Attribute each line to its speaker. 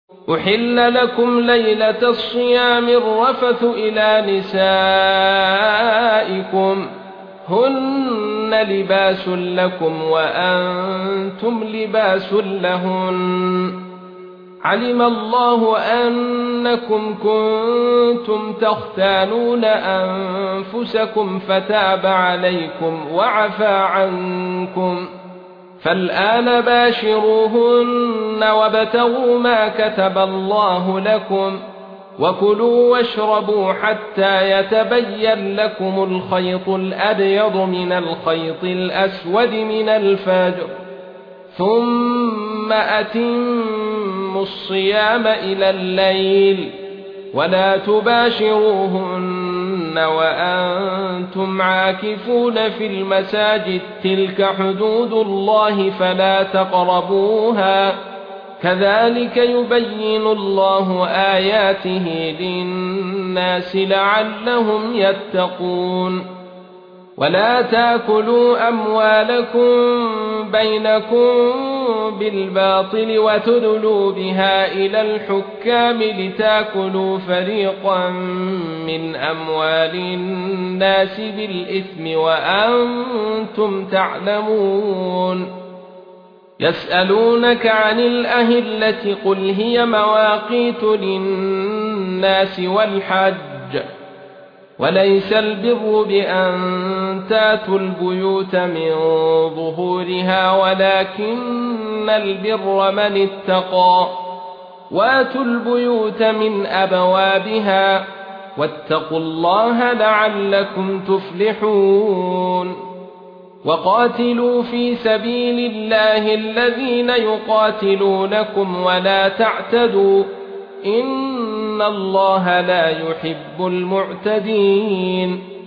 Speaker 1: أحل لكم ليلة الصيام الرفث إلى نسائكم هن لباس لكم وأنتم لباس لهن علم الله أنكم كنتم تختانون أنفسكم فتاب عليكم وعفى عنكم فالآن باشروهن وابتغوا ما كتب الله لكم وكلوا واشربوا حتى يتبين لكم الخيط الأبيض من الخيط الأسود من الفجر ثم أتموا الصيام إلى الليل ولا تباشروهن وأنتم عاكفون في المساجد تلك حدود الله فلا تقربوها كذلك يبين الله آياته للناس لعلهم يتقون ولا تاكلوا أموالكم بينكم بالباطل وتدلوا بها إلى الحكام لتاكلوا فريقا من أموال الناس بالإثم وأنتم تعلمون يسألونك عن الأهلة قل هي مواقيت للناس والحج وليس البر بأن تاتوا البيوت من ظهورها ولكن البر من اتقى واتوا البيوت من أبوابها واتقوا الله لعلكم تفلحون وقاتلوا في سبيل الله الذين يقاتلونكم ولا تعتدوا إن الله لا يحب المعتدين